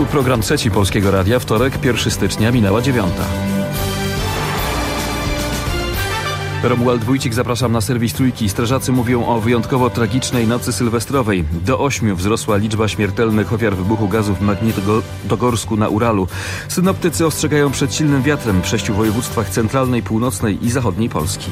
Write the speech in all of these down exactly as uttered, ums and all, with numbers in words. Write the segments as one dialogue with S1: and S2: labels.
S1: Tu program trzeci Polskiego Radia, wtorek, pierwszego stycznia, minęła dziewiąta. Romuald Wójcik, zapraszam na serwis Trójki. Strażacy mówią o wyjątkowo tragicznej nocy sylwestrowej. Do ośmiu wzrosła liczba śmiertelnych ofiar wybuchu gazu w Magnitogorsku na Uralu. Synoptycy ostrzegają przed silnym wiatrem w sześciu województwach centralnej, północnej i zachodniej Polski.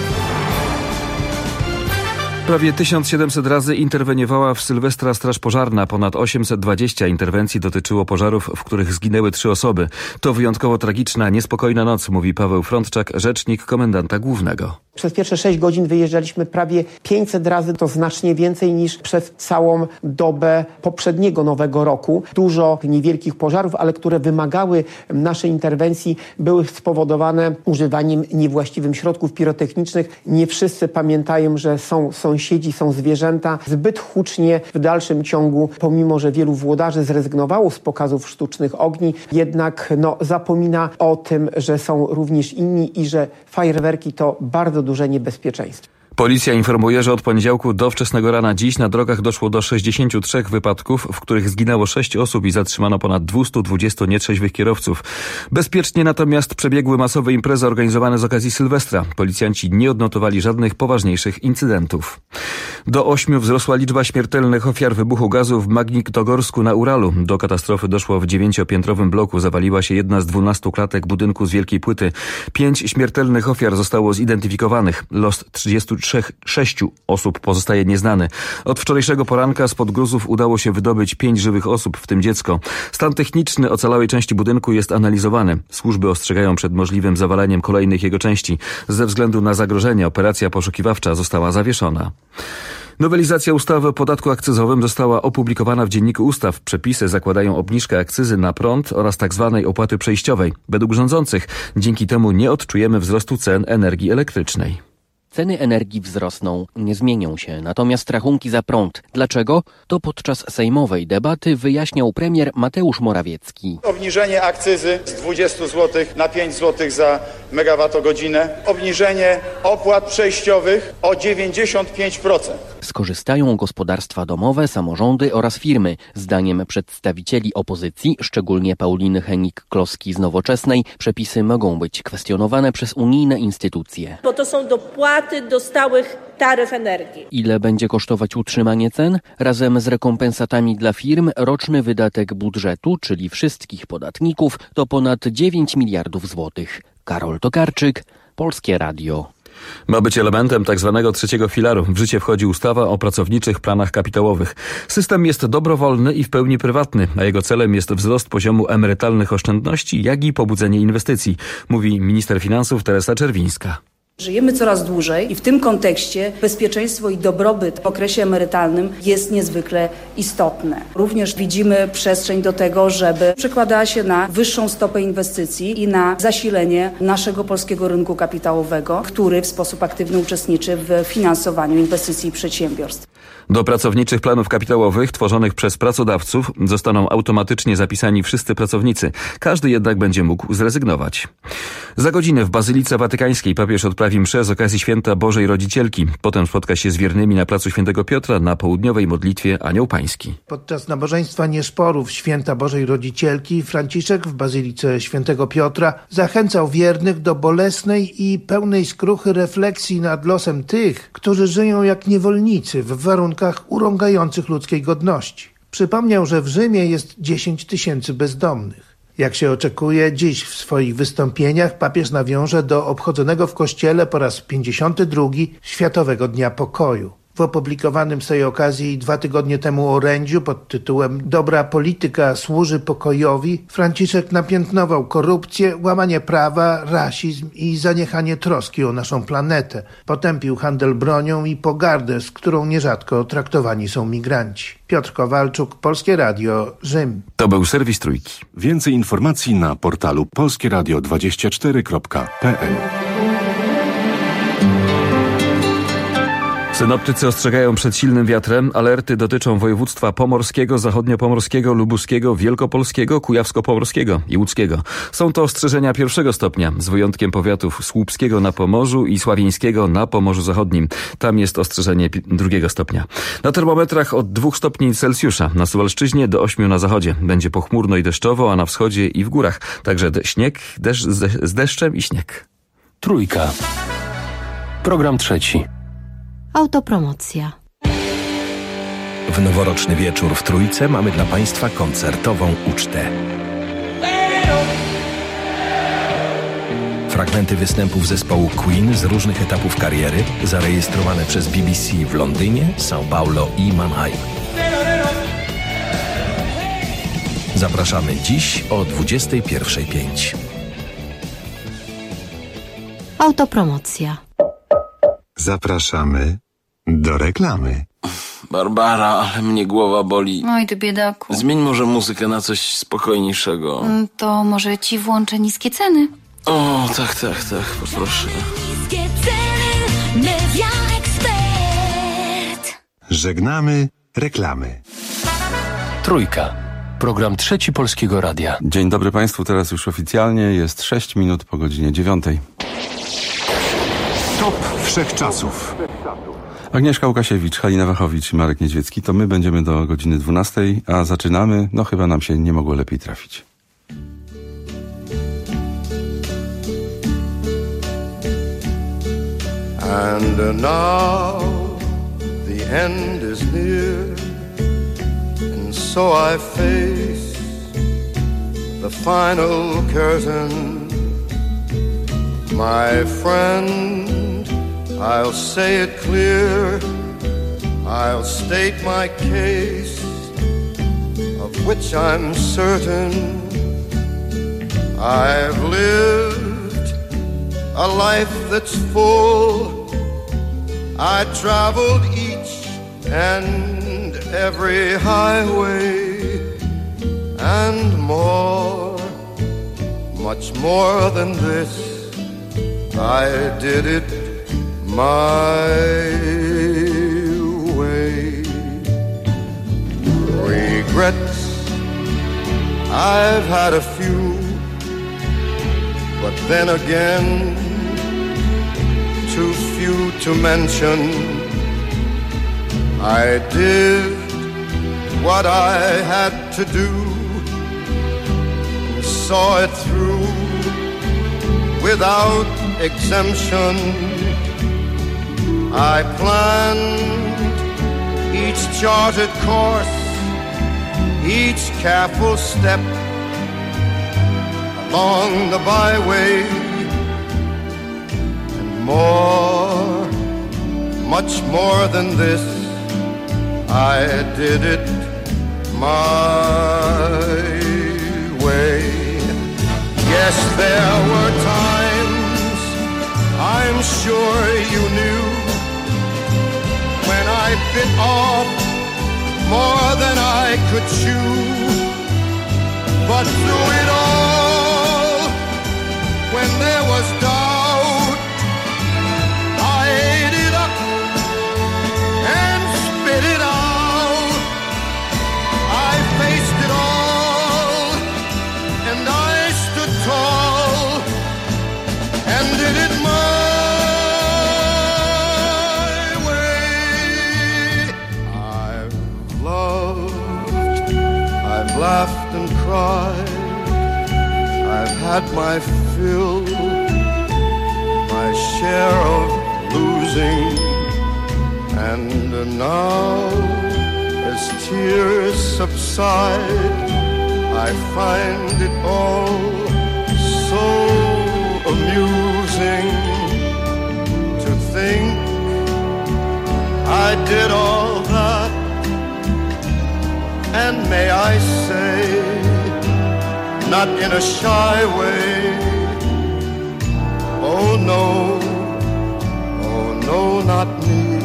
S1: Prawie tysiąc siedemset razy interweniowała w Sylwestra Straż Pożarna. Ponad osiemset dwadzieścia interwencji dotyczyło pożarów, w których zginęły trzy osoby. To wyjątkowo tragiczna, niespokojna noc, mówi Paweł Frądczak, rzecznik komendanta głównego.
S2: Przez pierwsze sześć godzin wyjeżdżaliśmy prawie pięćset razy, to znacznie więcej niż przez całą dobę poprzedniego Nowego Roku. Dużo niewielkich pożarów, ale które wymagały naszej interwencji, były spowodowane używaniem niewłaściwym środków pirotechnicznych. Nie wszyscy pamiętają, że są sąsiedzi, są zwierzęta. Zbyt hucznie w dalszym ciągu, pomimo że wielu włodarzy zrezygnowało z pokazów sztucznych ogni, jednak no, zapomina o tym, że są również inni i że fajerwerki to bardzo duże niebezpieczeństwo.
S1: Policja informuje, że od poniedziałku do wczesnego rana dziś na drogach doszło do sześćdziesięciu trzech wypadków, w których zginęło sześć osób i zatrzymano ponad dwieście dwadzieścia nietrzeźwych kierowców. Bezpiecznie natomiast przebiegły masowe imprezy organizowane z okazji Sylwestra. Policjanci nie odnotowali żadnych poważniejszych incydentów. Do ośmiu wzrosła liczba śmiertelnych ofiar wybuchu gazu w Magnitogorsku na Uralu. Do katastrofy doszło w dziewięciopiętrowym bloku. Zawaliła się jedna z dwunastu klatek budynku z wielkiej płyty. Pięć śmiertelnych ofiar zostało zidentyfikowanych. Los trzydziestu sześciu osób pozostaje nieznany. Od wczorajszego poranka spod gruzów udało się wydobyć pięć żywych osób, w tym dziecko. Stan techniczny ocalałej części budynku jest analizowany. Służby ostrzegają przed możliwym zawaleniem kolejnych jego części. Ze względu na zagrożenie operacja poszukiwawcza została zawieszona. Nowelizacja ustawy o podatku akcyzowym została opublikowana w Dzienniku Ustaw. Przepisy zakładają obniżkę akcyzy na prąd oraz tzw. opłaty przejściowej. Według rządzących dzięki temu nie odczujemy wzrostu cen energii elektrycznej.
S3: Ceny energii wzrosną, nie zmienią się, natomiast rachunki za prąd. Dlaczego? To podczas sejmowej debaty wyjaśniał premier Mateusz Morawiecki.
S4: Obniżenie akcyzy z dwudziestu złotych na pięć złotych za megawattogodzinę. Obniżenie opłat przejściowych o dziewięćdziesiąt pięć procent.
S3: Skorzystają gospodarstwa domowe, samorządy oraz firmy. Zdaniem przedstawicieli opozycji, szczególnie Pauliny Henik-Kloski z Nowoczesnej, przepisy mogą być kwestionowane przez unijne instytucje.
S5: Bo to są dopłaty do stałych taryf energii.
S3: Ile będzie kosztować utrzymanie cen? Razem z rekompensatami dla firm roczny wydatek budżetu, czyli wszystkich podatników, to ponad dziewięć miliardów złotych. Karol Tokarczyk, Polskie Radio.
S1: Ma być elementem tzw. trzeciego filaru. W życie wchodzi ustawa o pracowniczych planach kapitałowych. System jest dobrowolny i w pełni prywatny, a jego celem jest wzrost poziomu emerytalnych oszczędności, jak i pobudzenie inwestycji, mówi minister finansów Teresa Czerwińska.
S6: Żyjemy coraz dłużej i w tym kontekście bezpieczeństwo i dobrobyt w okresie emerytalnym jest niezwykle istotne. Również widzimy przestrzeń do tego, żeby przekładała się na wyższą stopę inwestycji i na zasilenie naszego polskiego rynku kapitałowego, który w sposób aktywny uczestniczy w finansowaniu inwestycji i przedsiębiorstw.
S1: Do pracowniczych planów kapitałowych tworzonych przez pracodawców zostaną automatycznie zapisani wszyscy pracownicy. Każdy jednak będzie mógł zrezygnować. Za godzinę w Bazylice Watykańskiej papież odprawi mszę z okazji Święta Bożej Rodzicielki. Potem spotka się z wiernymi na placu Świętego Piotra na południowej modlitwie Anioł Pański.
S7: Podczas nabożeństwa Nieszporów Święta Bożej Rodzicielki Franciszek w Bazylice Świętego Piotra zachęcał wiernych do bolesnej i pełnej skruchy refleksji nad losem tych, którzy żyją jak niewolnicy w warunkach urągających ludzkiej godności. Przypomniał, że w Rzymie jest dziesięć tysięcy bezdomnych. Jak się oczekuje, dziś w swoich wystąpieniach papież nawiąże do obchodzonego w Kościele po raz pięćdziesiąty drugi Światowego Dnia Pokoju. W opublikowanym z tej okazji dwa tygodnie temu orędziu pod tytułem Dobra polityka służy pokojowi Franciszek napiętnował korupcję, łamanie prawa, rasizm i zaniechanie troski o naszą planetę. Potępił handel bronią i pogardę, z którą nierzadko traktowani są migranci. Piotr Kowalczuk, Polskie Radio, Rzym.
S1: To był serwis Trójki.
S8: Więcej informacji na portalu polskie radio dwadzieścia cztery kropka p l.
S1: Synoptycy ostrzegają przed silnym wiatrem. Alerty dotyczą województwa pomorskiego, zachodniopomorskiego, lubuskiego, wielkopolskiego, kujawsko-pomorskiego i łódzkiego. Są to ostrzeżenia pierwszego stopnia, z wyjątkiem powiatów słupskiego na Pomorzu i sławieńskiego na Pomorzu Zachodnim. Tam jest ostrzeżenie pi- drugiego stopnia. Na termometrach od dwóch stopni Celsjusza, na Suwalszczyźnie do ośmiu na zachodzie. Będzie pochmurno i deszczowo, a na wschodzie i w górach. Także de- śnieg, deszcz z, z deszczem i śnieg.
S9: Trójka. Program trzeci.
S10: Autopromocja.
S11: W noworoczny wieczór w Trójce mamy dla Państwa koncertową ucztę. Fragmenty występów zespołu Queen z różnych etapów kariery, zarejestrowane przez B B C w Londynie, São Paulo i Mannheim. Zapraszamy dziś o dwudziestej pierwszej pięć.
S10: Autopromocja.
S12: Zapraszamy do reklamy.
S13: Barbara, ale mnie głowa boli.
S14: Oj, ty biedaku.
S13: Zmień może muzykę na coś spokojniejszego.
S14: To może ci włączę niskie ceny?
S13: O, tak, tak, tak, poproszę.
S15: Niskie ceny, Media Expert.
S12: Żegnamy reklamy.
S9: Trójka. Program trzeci Polskiego Radia.
S16: Dzień dobry Państwu, teraz już oficjalnie jest sześć minut po godzinie dziewiątej.
S12: Top wszechczasów.
S16: Agnieszka Łukasiewicz, Halina Wachowicz i Marek Niedźwiecki. To my będziemy do godziny dwunastej, a zaczynamy, no chyba nam się nie mogło lepiej trafić.
S17: And now the end is near, and so I face the final curtain. My friend, I'll say it clear, I'll state my case, of which I'm certain. I've lived a life that's full. I traveled each and every highway and more, much more than this. I did it my way. Regrets, I've had a few, but then again, too few to mention. I did what I had to do, and saw it through without exemption. I planned each charted course, each careful step along the byway, and more, much more than this, I did it my way. Yes, there were times, I'm sure you knew, when I bit off more than I could chew. But through it all, when there was doubt, I ate it up and spit it out. I faced it all, and I stood tall and did it my way. I've loved, I've laughed and cried, I've had my fill, my share of losing, and now as tears subside, I find it all so amusing to think I did all that, and may I say, not in a shy way, oh no, oh no, not me,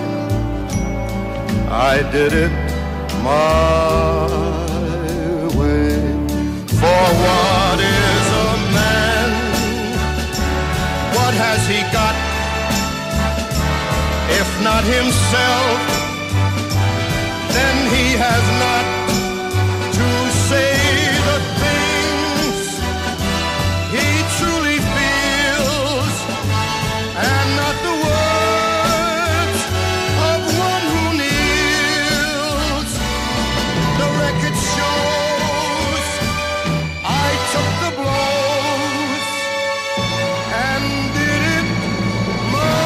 S17: I did it my way. For what is a man? What has he got, if not not himself, then he has not to say the things he truly feels, and not the words of one who kneels. The record shows I took the blows and did it my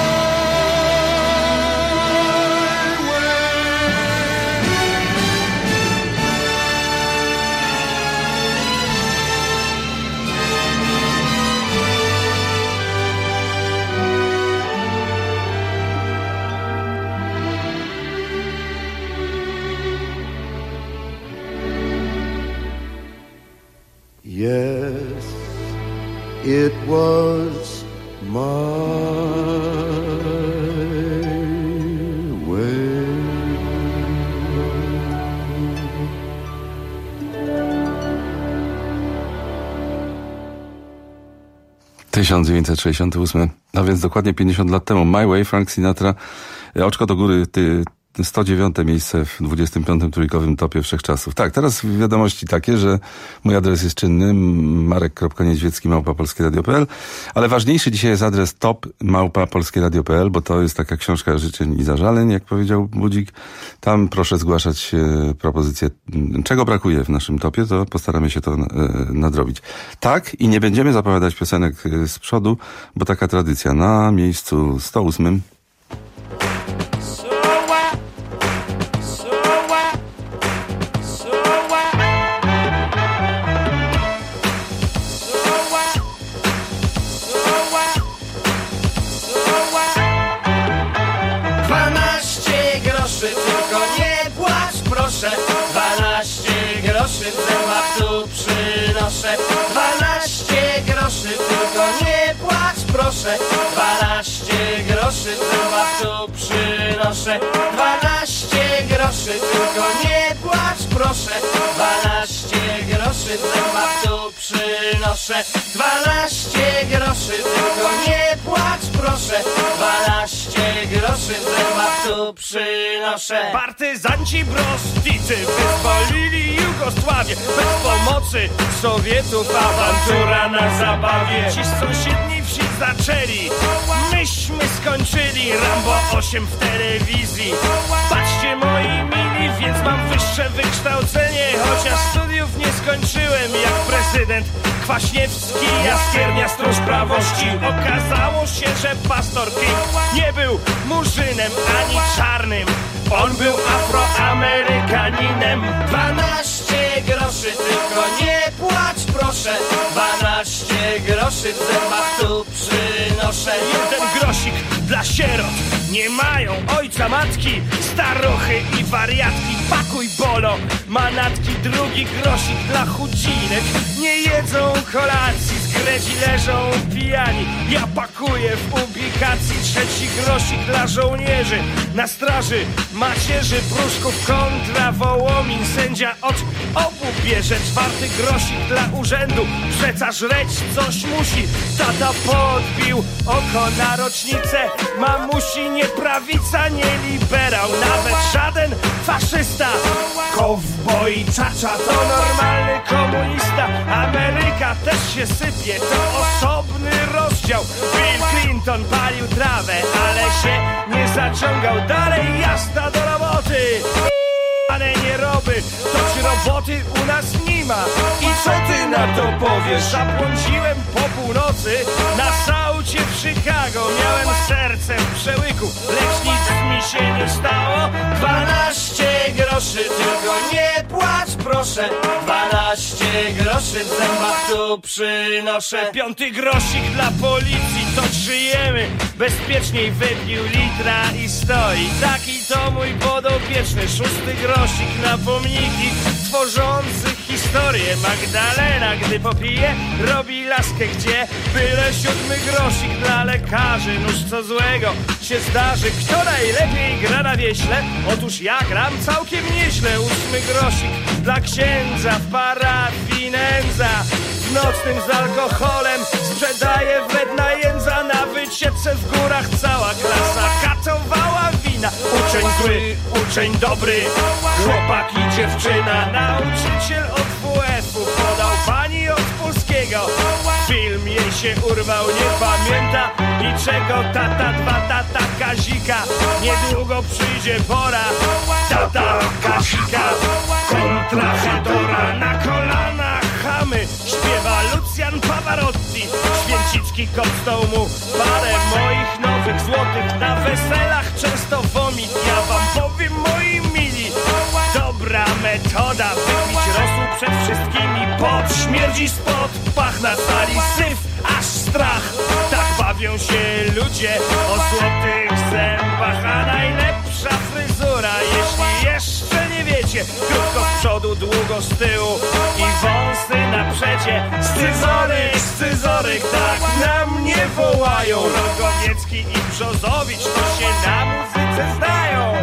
S17: Yes, it was my way.
S16: tysiąc dziewięćset sześćdziesiąty ósmy, a więc dokładnie pięćdziesiąt lat temu. My Way, Frank Sinatra. Oczko do góry, ty, sto dziewiąte miejsce w dwudziestym piątym trójkowym topie wszechczasów. Tak, teraz wiadomości takie, że mój adres jest czynny, marek kropka niedźwiecki małpa polskie radio kropka p l, ale ważniejszy dzisiaj jest adres top małpa polskie radio kropka p l, bo to jest taka książka życzeń i zażaleń, jak powiedział Budzik. Tam proszę zgłaszać e, propozycje, czego brakuje w naszym topie, to postaramy się to e, nadrobić. Tak, i nie będziemy zapowiadać piosenek z przodu, bo taka tradycja. Na miejscu sto ósmym
S18: dwanaście groszy w zębach tu przynoszę. Dwanaście groszy, tylko nie płacz proszę. Dwanaście groszy w zębach tu przynoszę. Dwanaście groszy, tylko nie płacz proszę. Dwanaście groszy w zębach tu przynoszę. Dwanaście groszy, tylko nie płacz proszę. Dwanaście groszy w zębach tu przynoszę.
S19: Partyzanci brosznicy wyzwolili Jugosławię. Bez pomocy Sowietów awantura na zabawie. Ci z sąsiedniej wsi zaczęli, myśmy skończyli Rambo osiem w telewizji. Patrzcie moi mili, więc mam wyższe wykształcenie, chociaż studiów nie skończyłem jak prezydent Kwaśniewski, Jaskiernia, stróż prawości. Okazało się, że pastor King nie był murzynem ani czarnym, on był Afroamerykaninem.
S18: Dwanaście groszy, tylko nie płacz proszę. Dwanaście groszy w zębach tu przynoszę.
S19: Jeden grosik dla sierot, nie mają ojca, matki, staruchy i wariatki. Pakuj bolo, manatki. Drugi grosik dla chudzinek, nie jedzą kolacji, z gredzi leżą pijani. Ja pakuję w ubikacji. Trzeci grosik dla żołnierzy na straży, macierzy, pruszków kontra Wołomin. Sędzia od obu bierze. Czwarty grosik dla urzędu, przeca żreć coś musi. Tata podbił oko na rocznicę mamusi. Nie prawica, nie liberał, nawet żaden faszysta. Kowboj czacza to normalny komunista. Ameryka też się sypie, to osobny rozdział. Bill Clinton palił trawę, ale się nie zaciągał. Dalej jazda do roboty. Ale nie roby, toć roboty u nas nie ma. I co ty na to powiesz? Zabłądziłem po północy na saucie w Chicago. Miałem serce w przełyku, lecz nic mi się nie stało.
S18: Dwanaście groszy, tylko nie płacz proszę. Dwanaście groszy w zębach tu przynoszę.
S19: Piąty grosik dla policji, toć żyjemy bezpieczniej. Wypił litra i stoi, taki to mój podopieczny. Szósty grosik na pomniki tworzących historię. Magdalena, gdy popije, robi laskę gdzie? Byle siódmy grosik dla lekarzy. Nóż co złego się zdarzy. Kto najlepiej gra na wieśle? Otóż ja gram całkiem nieźle. Ósmy grosik dla księdza w parafii nędza. W nocnym z alkoholem sprzedaje wredna jędza. Na wycieczce w górach cała klasa katowała wina. uczeń zły, uczeń dobry, chłopak i dziewczyna. Nauczyciel od W F-u podał pani od polskiego. Film jej się urwał, nie pamięta niczego. Tata dwa, tata Kazika, niedługo przyjdzie pora. Tata Kazika kontra Hedora. Na kolanach chamy śpiewa Lucjan Pavarotti. Święcicki kopstał mu parę moich nowych złotych. Na weselach często vomit, ja wam powiem moi mili. Dobra metoda, wypić rosół przed wszystkimi. Pot śmierdzi spod pach, na sali syf, aż strach. Tak bawią się ludzie o złotych zębach. A najlepsza fryzura, jeśli jeszcze nie wiecie, krótko z przodu, długo z tyłu i wąsy na przecie. Scyzoryk, scyzoryk, tak na mnie wołają. Rogowiecki i Brzozowicz to się na muzyce znają.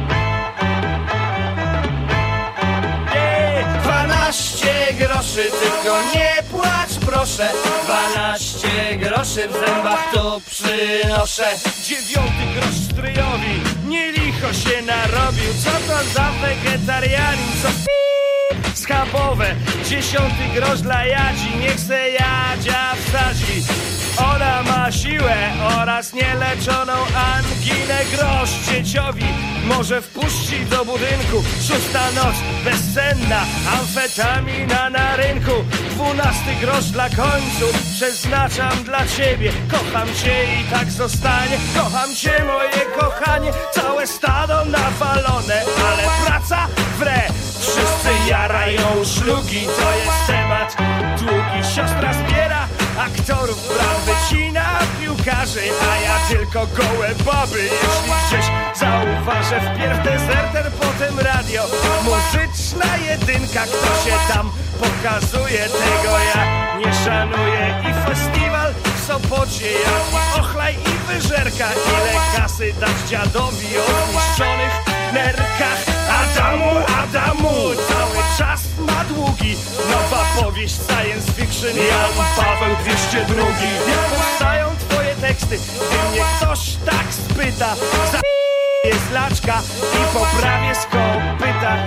S19: Dwanaście groszy, tylko nie płacz proszę. Dwanaście groszy w zębach tu przynoszę. Dziewiąty grosz stryjowi, nie licho się narobił. Co to za wegetarianin, co pi- schabowe. Dziesiąty grosz dla Jadzi, niech se Jadzia wsadzi. Ona ma siłę oraz nieleczoną anginę. Grosz dzieciowi może wpuścić do budynku. Szósta noc bezsenna, amfetamina na rynku. Dwunasty grosz dla końców przeznaczam dla ciebie. Kocham cię i tak zostanie. Kocham cię moje kochanie. Całe stado nawalone, ale praca wre. Wszyscy jarają szlugi, to jest temat długi. Siostra zbiera aktorów, brat wycina piłkarzy, a ja tylko gołe baby. Jeśli gdzieś zauważę, wpierw dezerter, potem radio. Muzyczna jedynka, kto się tam pokazuje, tego ja nie szanuję. I festiwal w Sopocie, jak i ochlaj i wyżerka. Ile kasy dać dziadowi o zniszczonych nerkach. Adamu, Adamu, cały czas ma długi. Nowa powieść science fiction, Jan Paweł dwieście dwa. Jak powstają twoje teksty, gdy mnie ktoś tak spyta? Za jest laczka i poprawię z kopyta.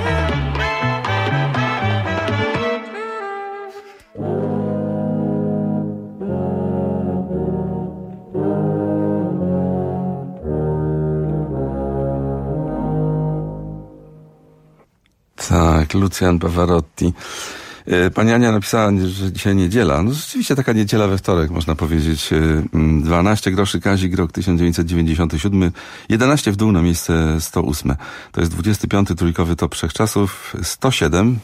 S16: Tak, Lucjan Pavarotti. Pani Ania napisała, że dzisiaj niedziela. No rzeczywiście taka niedziela we wtorek, można powiedzieć. dwanaście groszy Kazik, rok tysiąc dziewięćset dziewięćdziesiąty siódmy. jedenaście w dół na miejsce sto ósme. To jest dwudziesty piąty trójkowy top wszechczasów. sto siedem.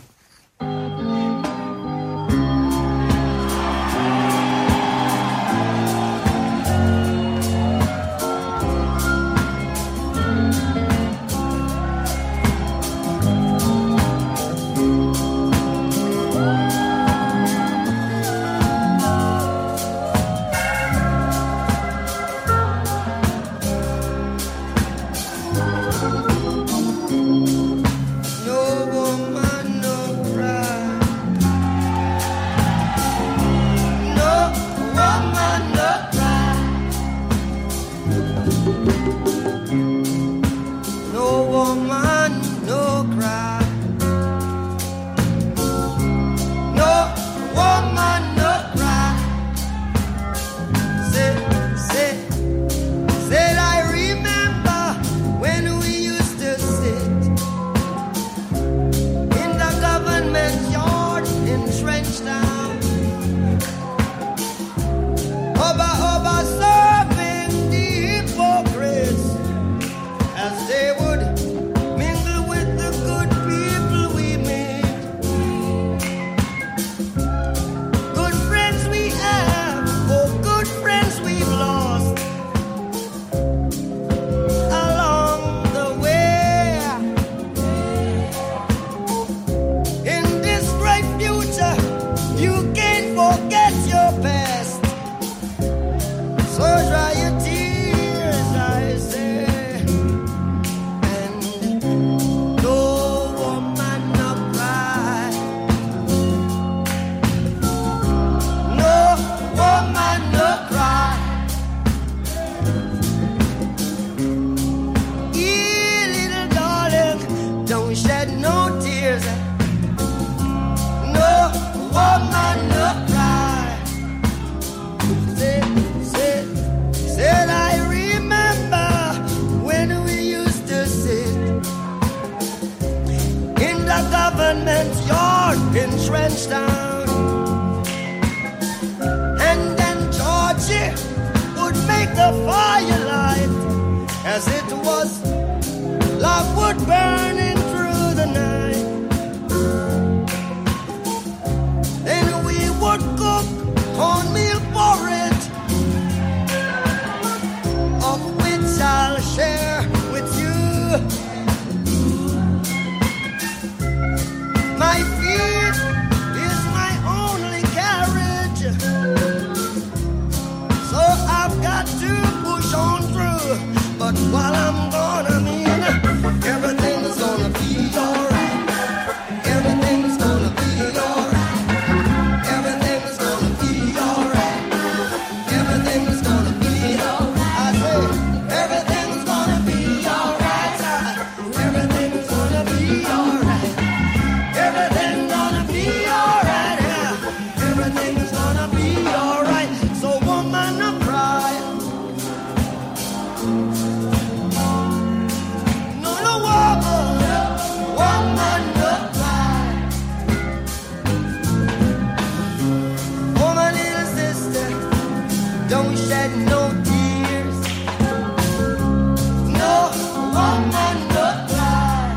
S20: No woman, no cry.
S18: around. And then Georgie would make the firelight as it was logwood burning through the night. Then we would cook cornmeal porridge, of which I'll share with you. My feet is my only carriage, so I've got to push on through. But while I'm gone, I mean, everything's gonna be alright. Everything's gonna be alright. Everything's gonna be alright. Everything's gonna be alright. I say, everything's gonna be alright. Everything's gonna be alright. Everything's gonna be alright. Yeah. Everything's gonna be alright. So woman, don't cry. No, no, woman, woman, don't cry. Woman, little sister, don't shed no tears. No, woman, don't cry.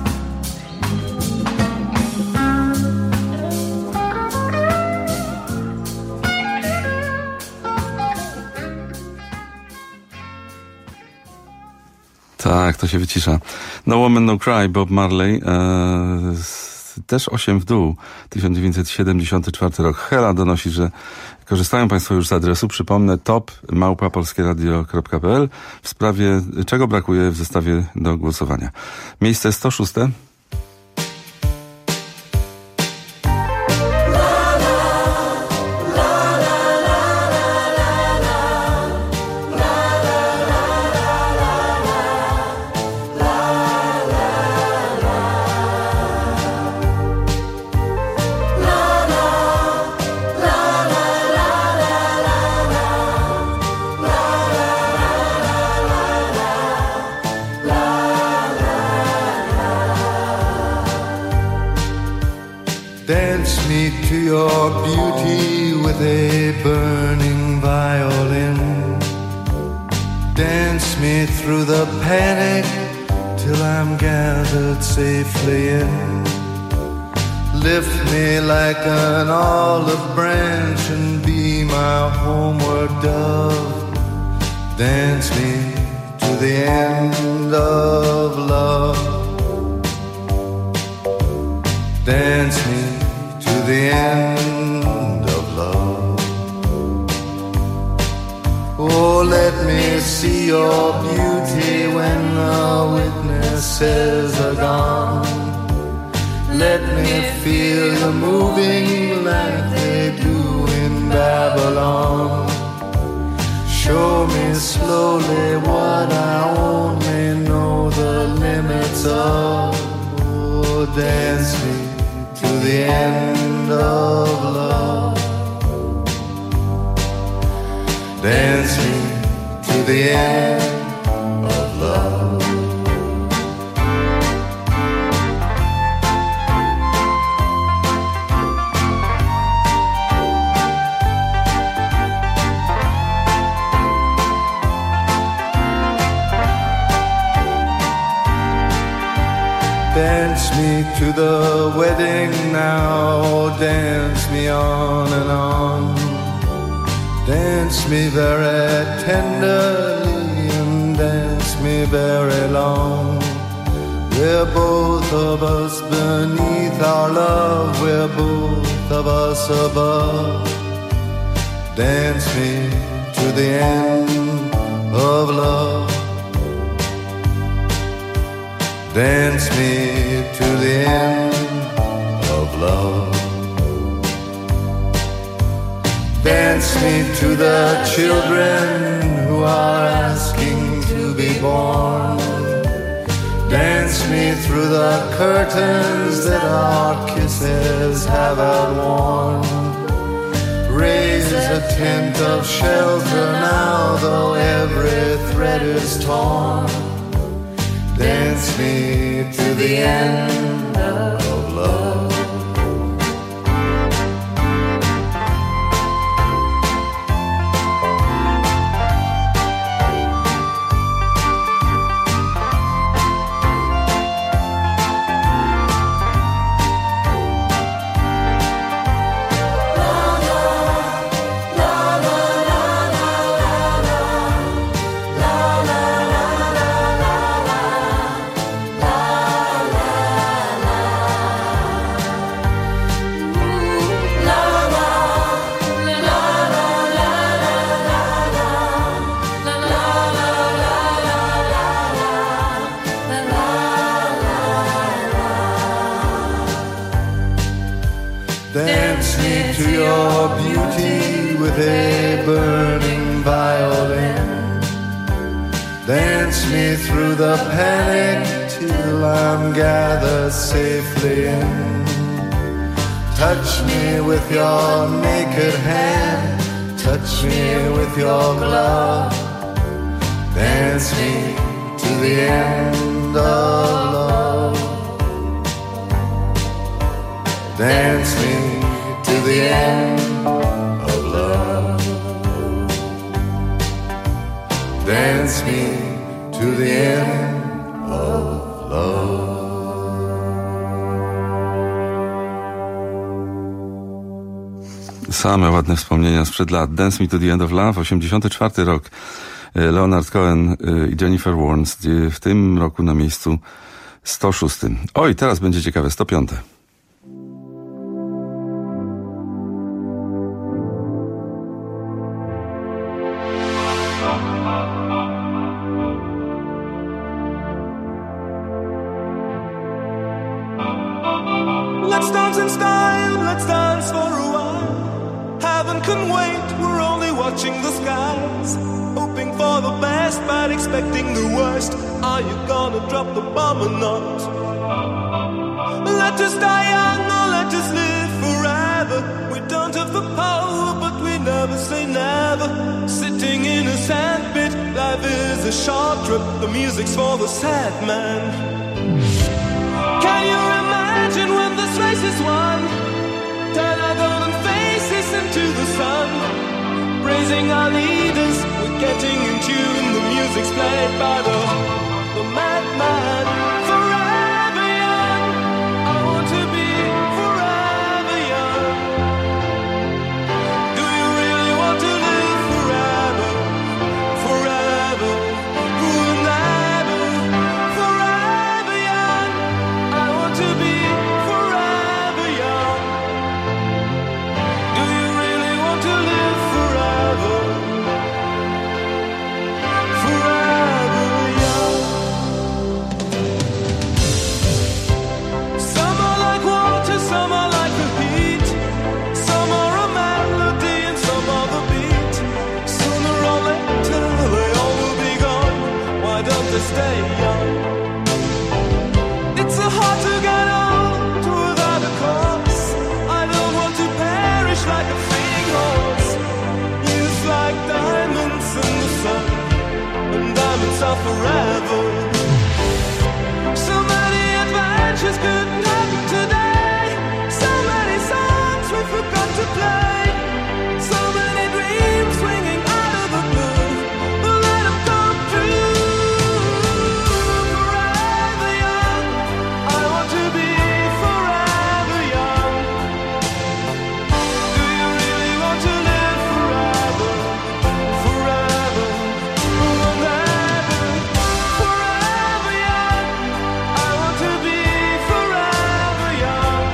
S16: Tak, to się wycisza. No Woman No Cry, Bob Marley. E, s- też osiem w dół. tysiąc dziewięćset siedemdziesiąty czwarty rok. Hela donosi, że korzystają Państwo już z adresu. Przypomnę, top małpa polskieradio kropka p l w sprawie czego brakuje w zestawie do głosowania. Miejsce sto szóste.
S17: Dance me to your beauty with a burning violin. Dance me through the panic till I'm gathered safely in. Lift me like an olive branch and be my homeward dove. Dance me to the end of love. Dance me to the end of love. Oh, let me see your beauty when the witnesses are gone. Let me feel you moving like they do in Babylon. Show me slowly what I only know the limits of. Oh, dance me to the end of love. Dance me to the end of love. Dance me to the wedding now, dance me on and on. Dance me very tenderly and dance me very long. We're both of us beneath our love, we're both of us above. Dance me to the end of love. Dance me to the end of love. Dance me to the children who are asking to be born. Dance me through the curtains that our kisses have outworn. Raise a tent of shelter now, though every thread is torn. Dance me to the end of love. your beauty with a burning violin. Dance me through the panic till I'm gathered safely in. Touch me with your naked hand, touch me with your glove. Dance me to the end of love. Dance me to the end of love. Dance me to the end of love.
S16: Same ładne wspomnienia sprzed lat. Dance Me to the End of Love, osiemdziesiąty czwarty rok. Leonard Cohen i Jennifer Warnes, w tym roku na miejscu sto szóstym. Oj, teraz będzie ciekawe, sto piąte.
S20: Let's dance in style, let's dance for a while. Heaven can wait, we're only watching the skies. Hoping for the best, but expecting the worst. Are you gonna drop the bomb or not? Let us die young or let us live forever. We don't have the power, but we never say never. Sitting in a sandpit, life is a short trip. The music's for the sad man. Can you imagine when this race is won? Turn our golden faces into the sun. Praising our leaders, we're getting in tune. The music's played by the, the madman. Forever young, I want to be forever young. Do you really want to live forever? Forever, forever, forever young. I want to be forever young. Do you really want to live forever? Forever young. Some are like water, some are like the heat. Some are a melody and some are the beat. Sooner or later they all will be gone. Why don't they stay young? It's so hard to get old without a cause. I don't want to perish like a fleeting horse. Youth like diamonds in the sun, and diamonds are forever. So many adventures couldn't happen today. So many songs we forgot to play. So many dreams swinging out of the blue. But let them come true. Forever young, I want to be forever young. Do you really want to live forever? Forever, forever, forever young. I want to be forever young.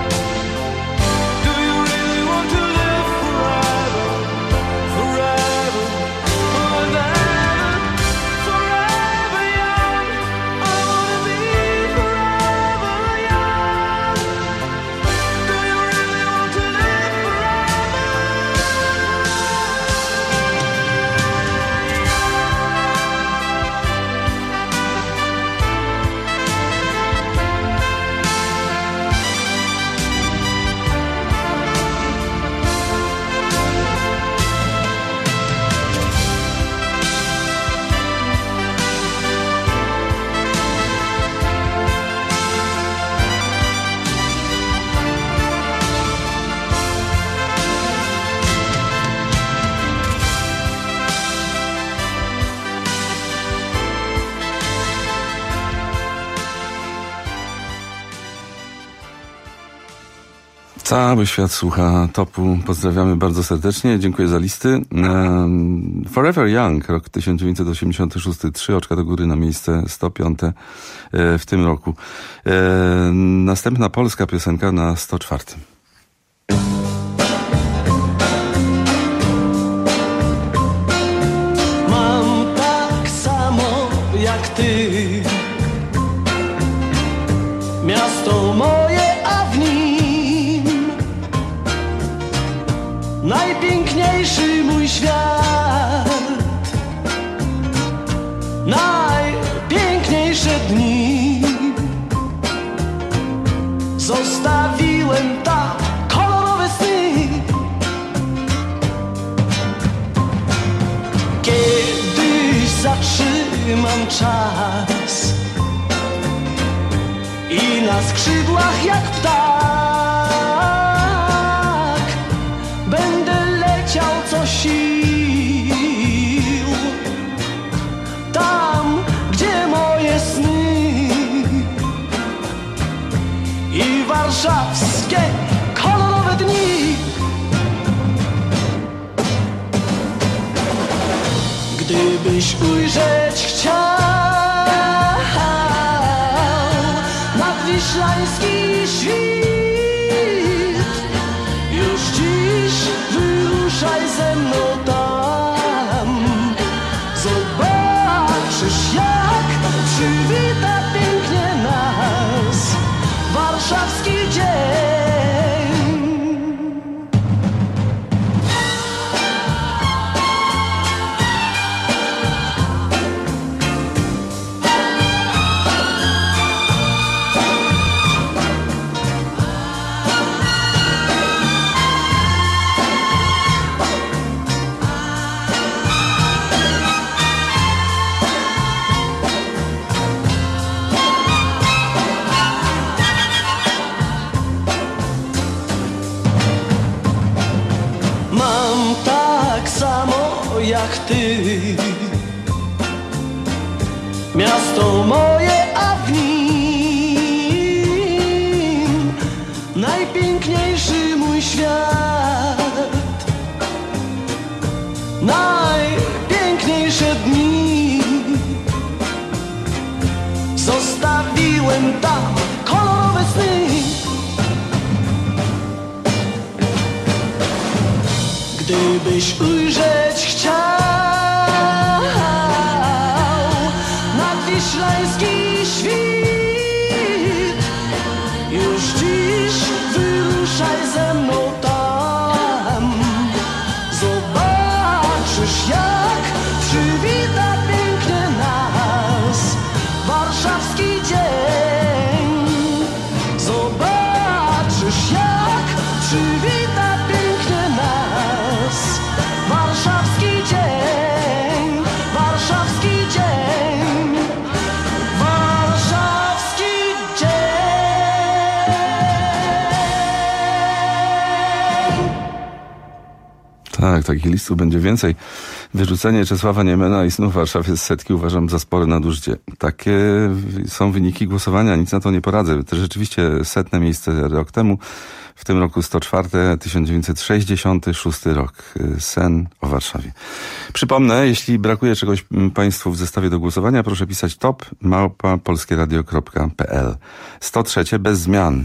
S20: Do you really want to live forever? Forever, forever, forever young. I want to be forever young. Do you really want to live
S16: Cały świat słucha topu. Pozdrawiamy bardzo serdecznie. Dziękuję za listy. Um, Forever Young, rok tysiąc dziewięćset osiemdziesiąty szósty. Trzy oczka do góry na miejsce sto piąte e, w tym roku. E, następna polska piosenka na sto czwartym.
S20: Mam tak samo jak ty miasto moje, a w nim najpiękniejszy mój świat, najpiękniejsze dni zostawiłem tam, kolorowe sny. Kiedyś zatrzymam czas i na skrzydłach jak ptak będę leciał co sił tam, gdzie moje sny i warszawskie kolorowe dni. Gdybyś ujrzeć chciał nadwiślański świt, już dziś wyruszaj ze mną tam. Zobaczysz, jak przywita pięknie nas warszawski dzień. Mam tak samo jak ty miasto moje, a w nim najpiękniejszy mój świat, najpiękniejsze dni zostawiłem tam, kolorowe sny. Gdybyś ujrzeć chciał nadwiślański świt, już dziś wyruszaj ze mną tam. Zobaczysz, jak przywita pięknie nas warszawski dzień. Zobaczysz, jak przywita pięknie nas warszawski dzień, warszawski dzień, warszawski dzień.
S16: Tak, takich listów będzie więcej. Wyrzucenie Czesława Niemena i Snów w Warszawie z setki uważam za spore nadużycie. Takie są wyniki głosowania, nic na to nie poradzę. To rzeczywiście setne miejsce rok temu. W tym roku sto czwarte, tysiąc dziewięćset sześćdziesiąty szósty rok. Sen o Warszawie. Przypomnę, jeśli brakuje czegoś Państwu w zestawie do głosowania, proszę pisać top małpa polskieradio kropka p l. sto trzy bez zmian.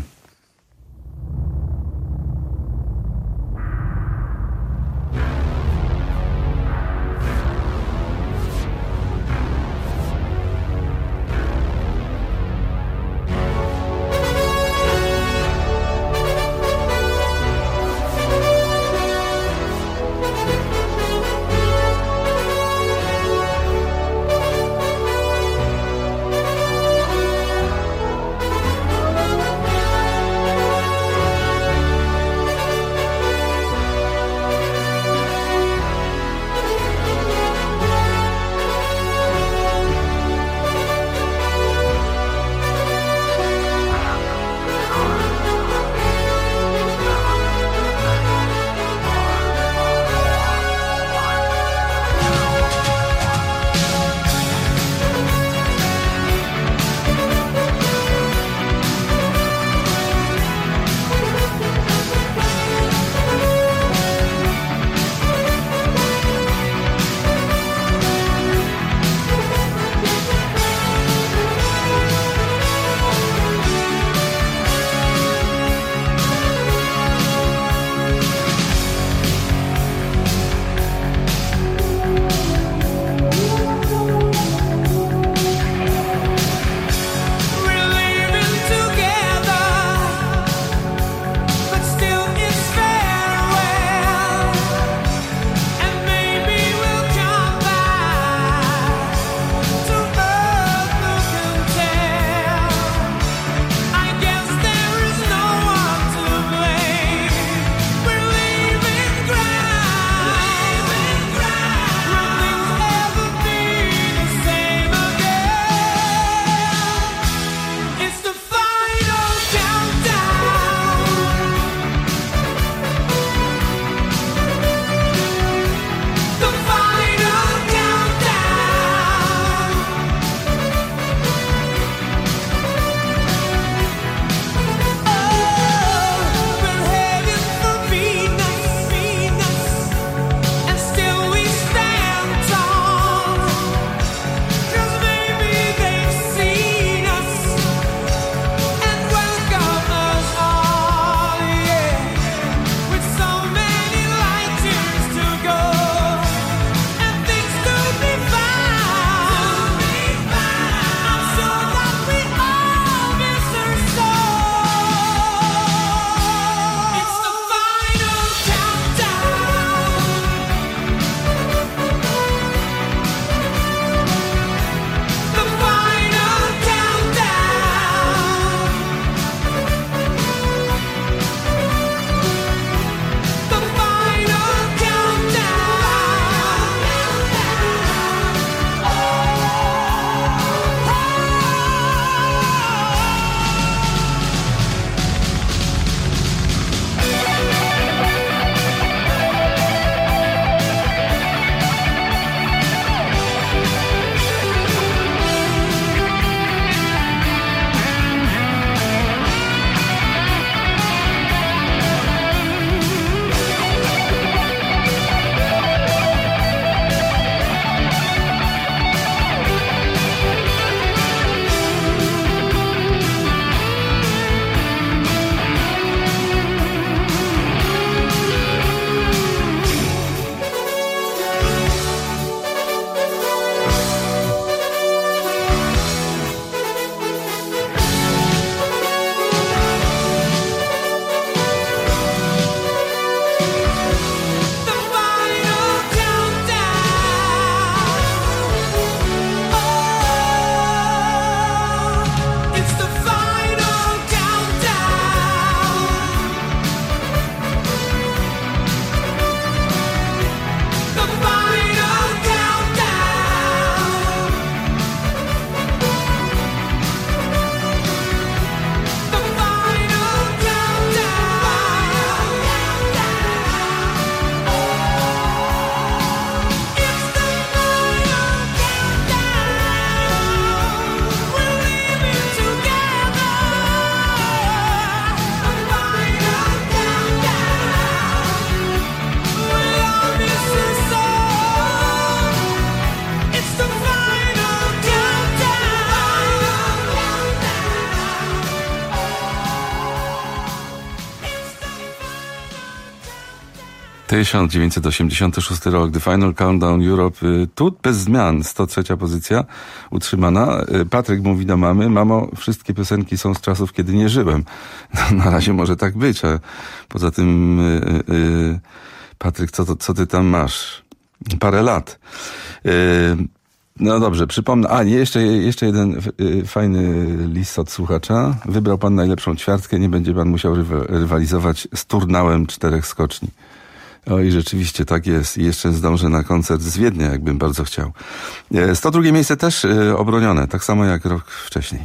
S16: tysiąc dziewięćset osiemdziesiąty szósty rok, The Final Countdown Europe, tu bez zmian, sto trzecia pozycja utrzymana. Patryk mówi do mamy: mamo, wszystkie piosenki są z czasów, kiedy nie żyłem. No, na razie może tak być, a poza tym yy, yy, Patryk, co, to, co ty tam masz? Parę lat. Yy, no dobrze, przypomnę. A, jeszcze, jeszcze jeden yy, fajny list od słuchacza. Wybrał pan najlepszą ćwiartkę, nie będzie pan musiał rywa- rywalizować z turnałem czterech skoczni. Oj, rzeczywiście tak jest. I jeszcze zdążę na koncert z Wiednia, jakbym bardzo chciał. sto drugie miejsce też obronione, tak samo jak rok wcześniej.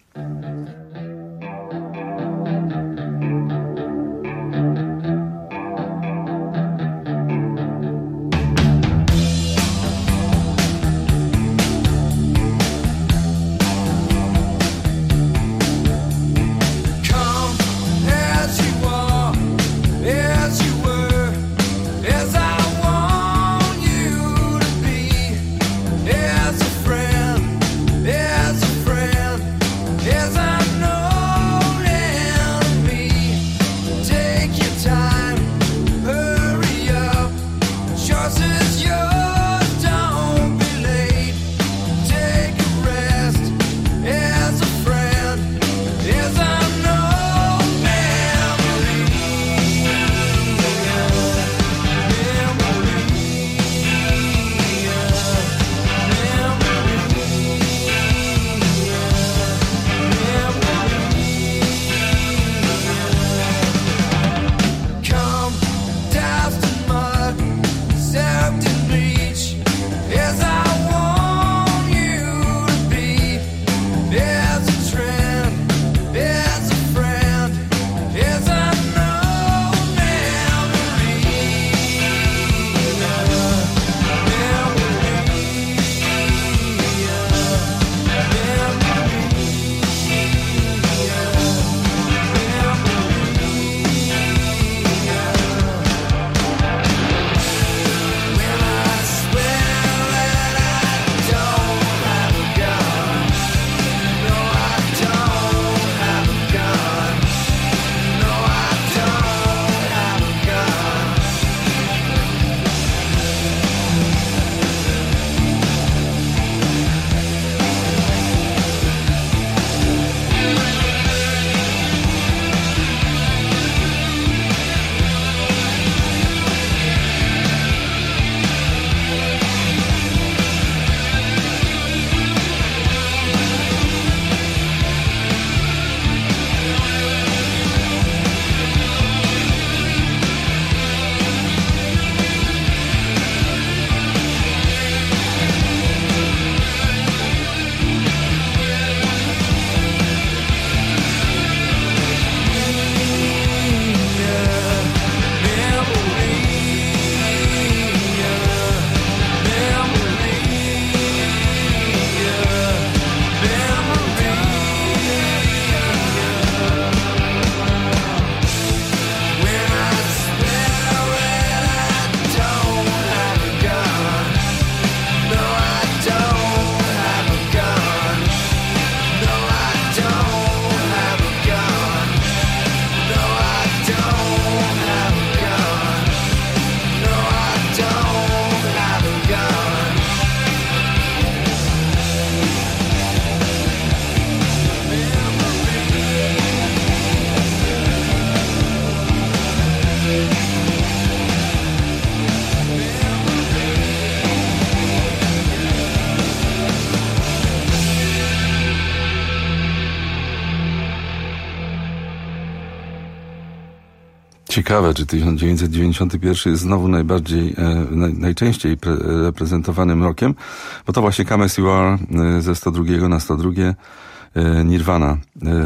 S16: Ciekawe, czy tysiąc dziewięćset dziewięćdziesiąty pierwszy jest znowu najbardziej, e, naj, najczęściej pre, reprezentowanym rokiem, bo to właśnie Come As You Are e, ze sto drugiego na sto drugie, e, Nirvana.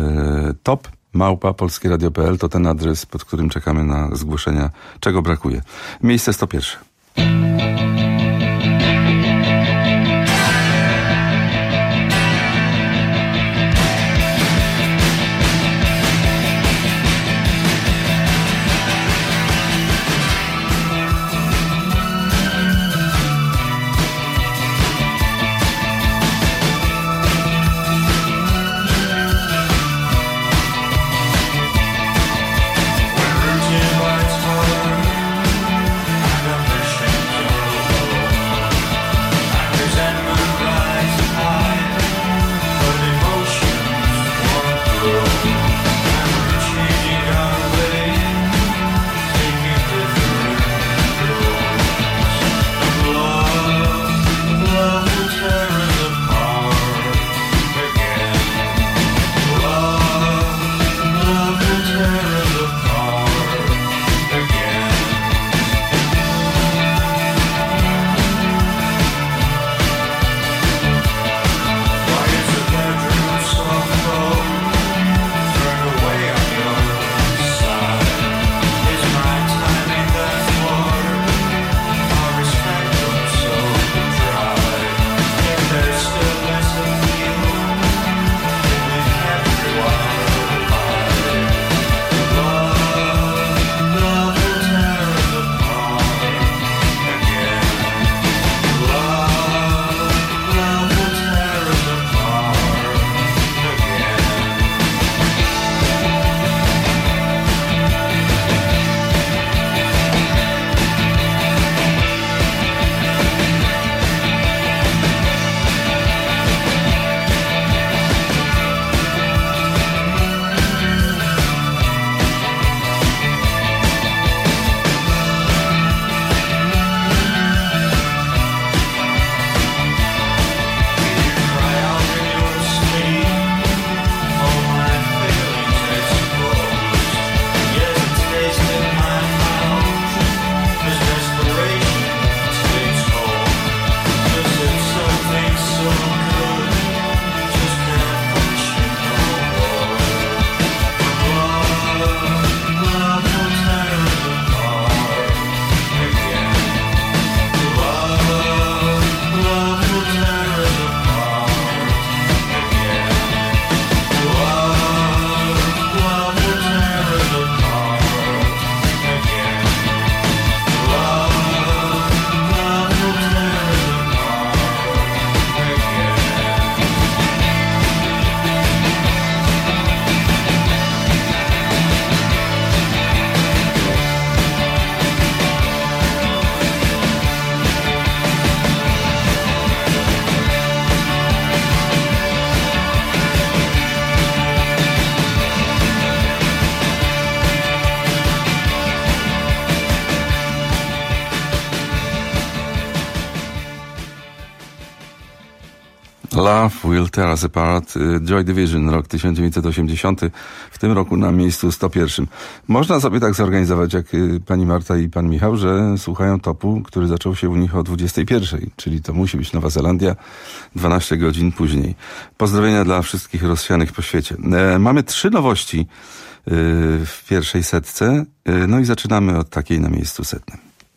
S16: E, top małpa polskie radio kropka p l to ten adres, pod którym czekamy na zgłoszenia, czego brakuje. Miejsce sto pierwsze. Love Will Tear Us Apart, Joy Division, rok tysiąc dziewięćset osiemdziesiąty, w tym roku na miejscu sto pierwszym. Można sobie tak zorganizować, jak pani Marta i pan Michał, że słuchają topu, który zaczął się u nich o dwudziestej pierwszej, czyli to musi być Nowa Zelandia, dwanaście godzin później. Pozdrowienia dla wszystkich rozsianych po świecie. E, mamy trzy nowości e, w pierwszej setce, e, no i zaczynamy od takiej na miejscu setnym.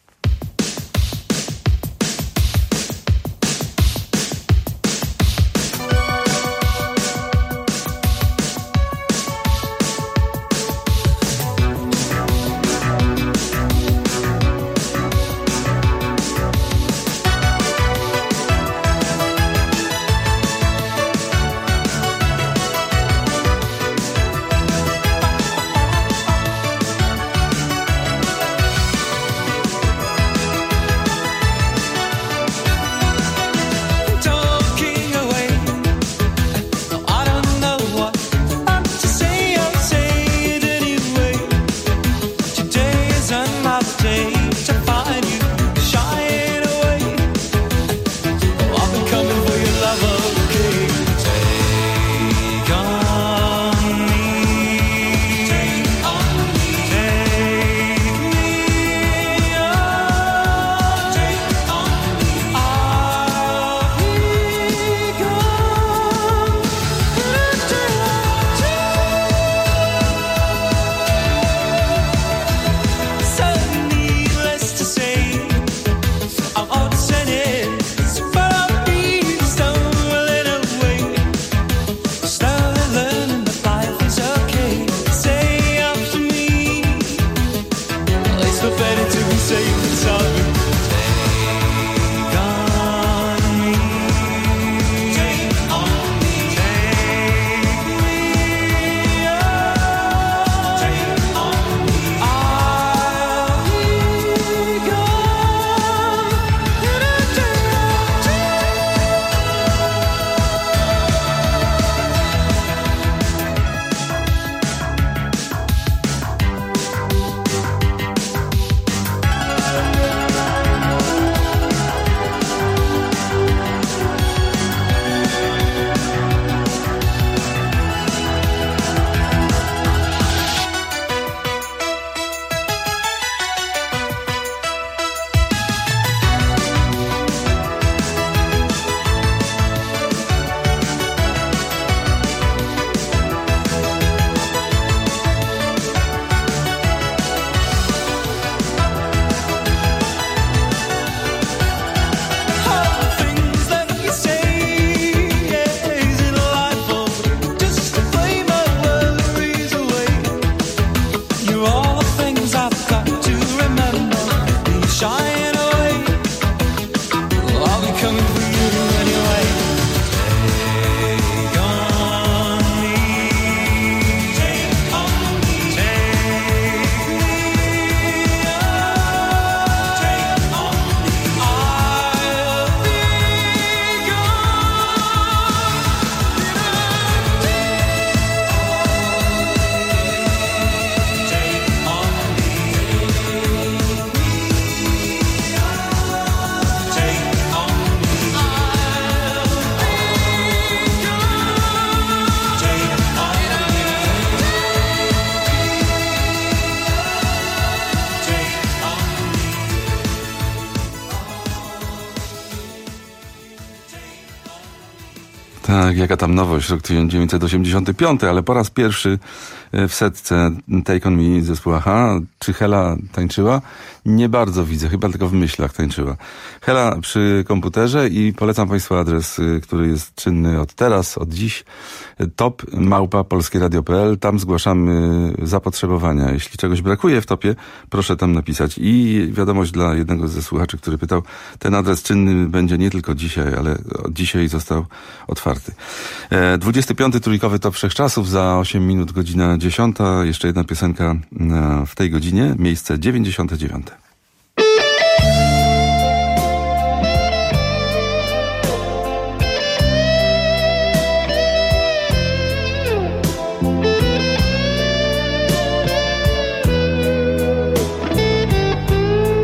S16: Tak, jaka tam nowość, rok tysiąc dziewięćset osiemdziesiąty piąty, ale po raz pierwszy w setce Take On Me zespołu Aha. Czy Hela tańczyła? Nie bardzo widzę, chyba tylko w myślach tańczyła. Hela przy komputerze i polecam Państwu adres, który jest czynny od teraz, od dziś, top małpa polskieradio kropka p l. Tam zgłaszamy zapotrzebowania. Jeśli czegoś brakuje w topie, proszę tam napisać. I wiadomość dla jednego ze słuchaczy, który pytał, ten adres czynny będzie nie tylko dzisiaj, ale od dzisiaj został otwarty. dwudziesty piąty trójkowy top wszechczasów, za osiem minut godzina dziesiąta. Jeszcze jedna piosenka w tej godzinie, miejsce dziewięćdziesiąte dziewiąte.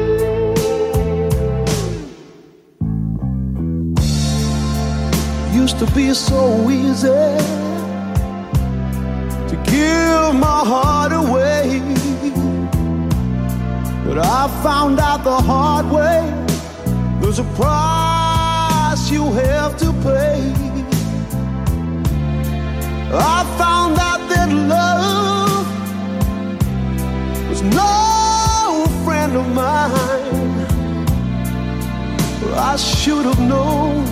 S20: Used
S17: to be so easy to give my heart away, but I found out the hard way there's a price you have to pay. I found out that love was no friend of mine. I should have known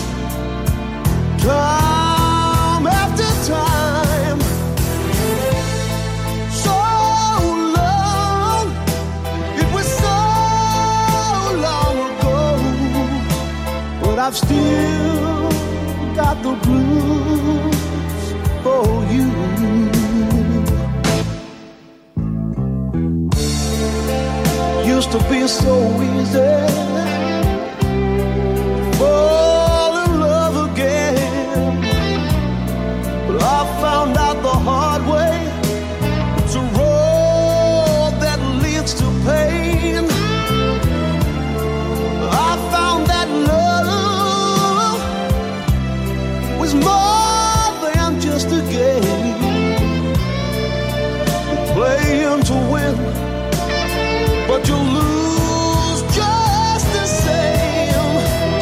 S17: time after time. So long, it was so long ago, but I've still got the blues for you. Used to be so easy fall in love again, but I found out the hard way it's a road that leads to pain. I found that love was more than just a game. You play him to win, but you lose just the same.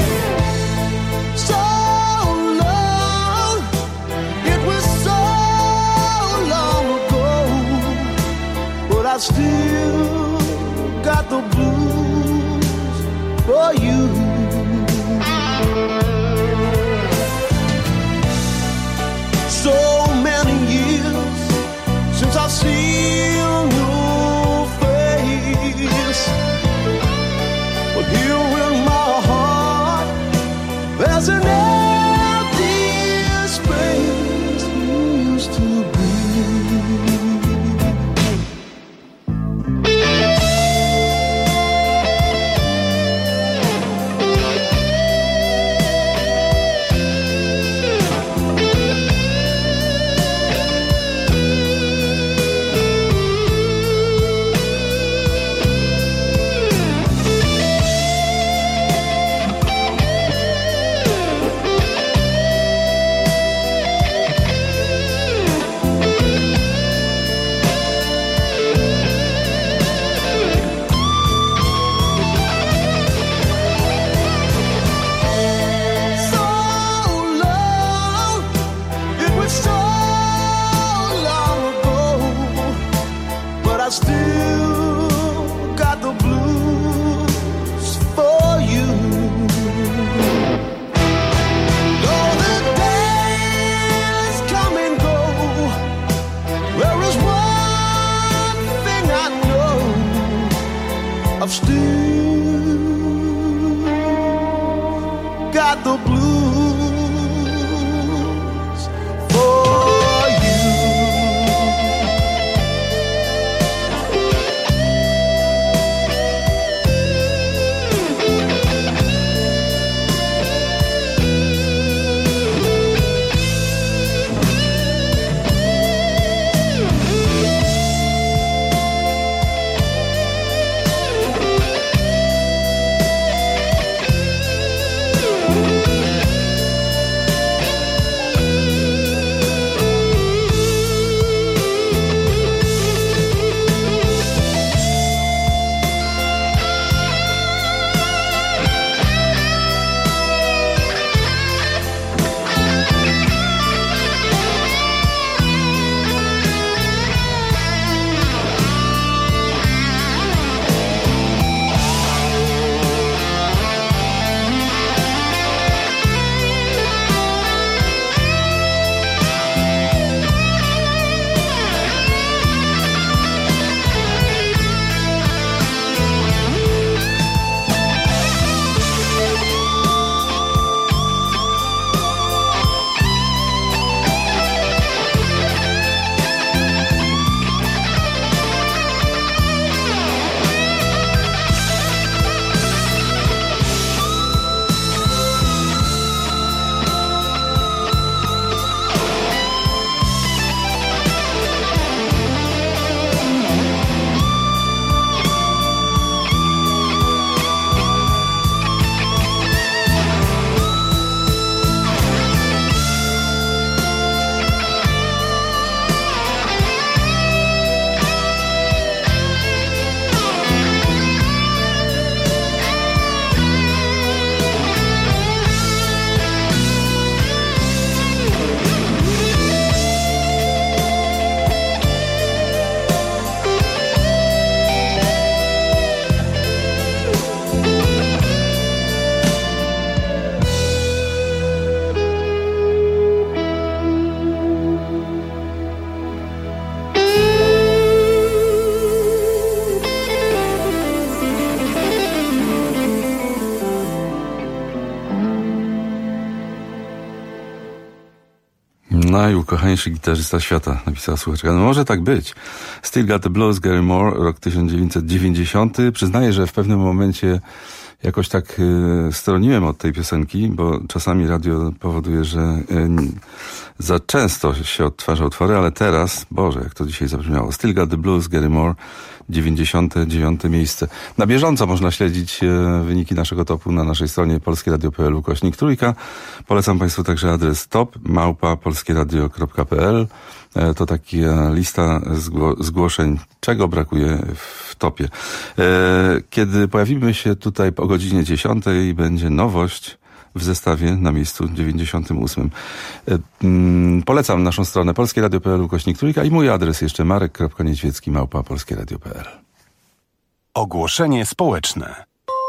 S17: So long, it was so long ago, but I still got the blues for you. So many years since I've seen your face, but here in my heart there's an empty space you used to be. I still got the blues for you. Though the days come and go, there is one thing I know, I've still got the blues for you.
S16: Najukochańszy gitarzysta świata, napisała słuchaczka. No może tak być. Still Got the Blues, Gary Moore, rok tysiąc dziewięćset dziewięćdziesiąty. Przyznaję, że w pewnym momencie jakoś tak y, stroniłem od tej piosenki, bo czasami radio powoduje, że y, za często się odtwarza utwory, ale teraz, Boże, jak to dzisiaj zabrzmiało. Still Got the Blues, Gary Moore, dziewięćdziesiąte dziewiąte miejsce. Na bieżąco można śledzić y, wyniki naszego topu na naszej stronie polskieradio kropka p l ukośnik trójka. Polecam Państwu także adres top małpa polskieradio kropka p l. To taka lista zgło- zgłoszeń, czego brakuje w topie. Kiedy pojawimy się tutaj o godzinie dziesiątej, będzie nowość w zestawie na miejscu dziewięćdziesiątym ósmym. Polecam naszą stronę polskieradio kropka p l ukośnik trójka i mój adres jeszcze marek kropka niedźwiecki małpa polskieradio kropka p l.
S9: Ogłoszenie społeczne.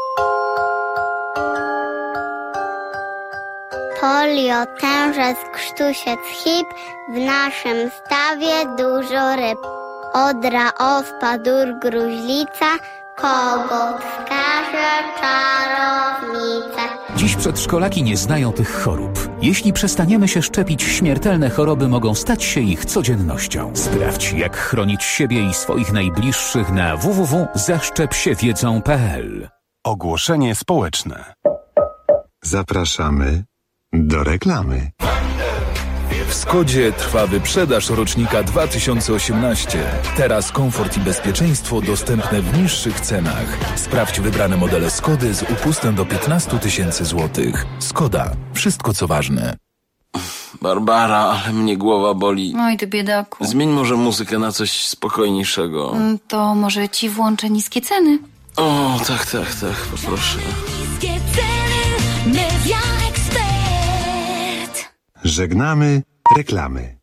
S21: Polio, tężec, krztusiec, hip, w naszym stawie dużo ryb. Odra, ospa, dur, gruźlica, kogut, skarże, czarownica.
S22: Dziś przedszkolaki nie znają tych chorób. Jeśli przestaniemy się szczepić, śmiertelne choroby mogą stać się ich codziennością. Sprawdź, jak chronić siebie i swoich najbliższych na w w w kropka zaszczep się wiedzą kropka p l.
S9: Ogłoszenie społeczne.
S12: Zapraszamy do reklamy.
S11: W Skodzie trwa wyprzedaż rocznika dwa tysiące osiemnaście. Teraz komfort i bezpieczeństwo dostępne w niższych cenach. Sprawdź wybrane modele Skody z upustem do piętnaście tysięcy złotych. Skoda. Wszystko co ważne.
S13: Barbara, ale mnie głowa boli.
S14: Oj, ty biedaku.
S13: Zmień może muzykę na coś spokojniejszego.
S14: To może ci włączę niskie ceny?
S13: O, tak, tak, tak, poproszę.
S15: Niskie ceny, Media Expert.
S12: Żegnamy reklamy.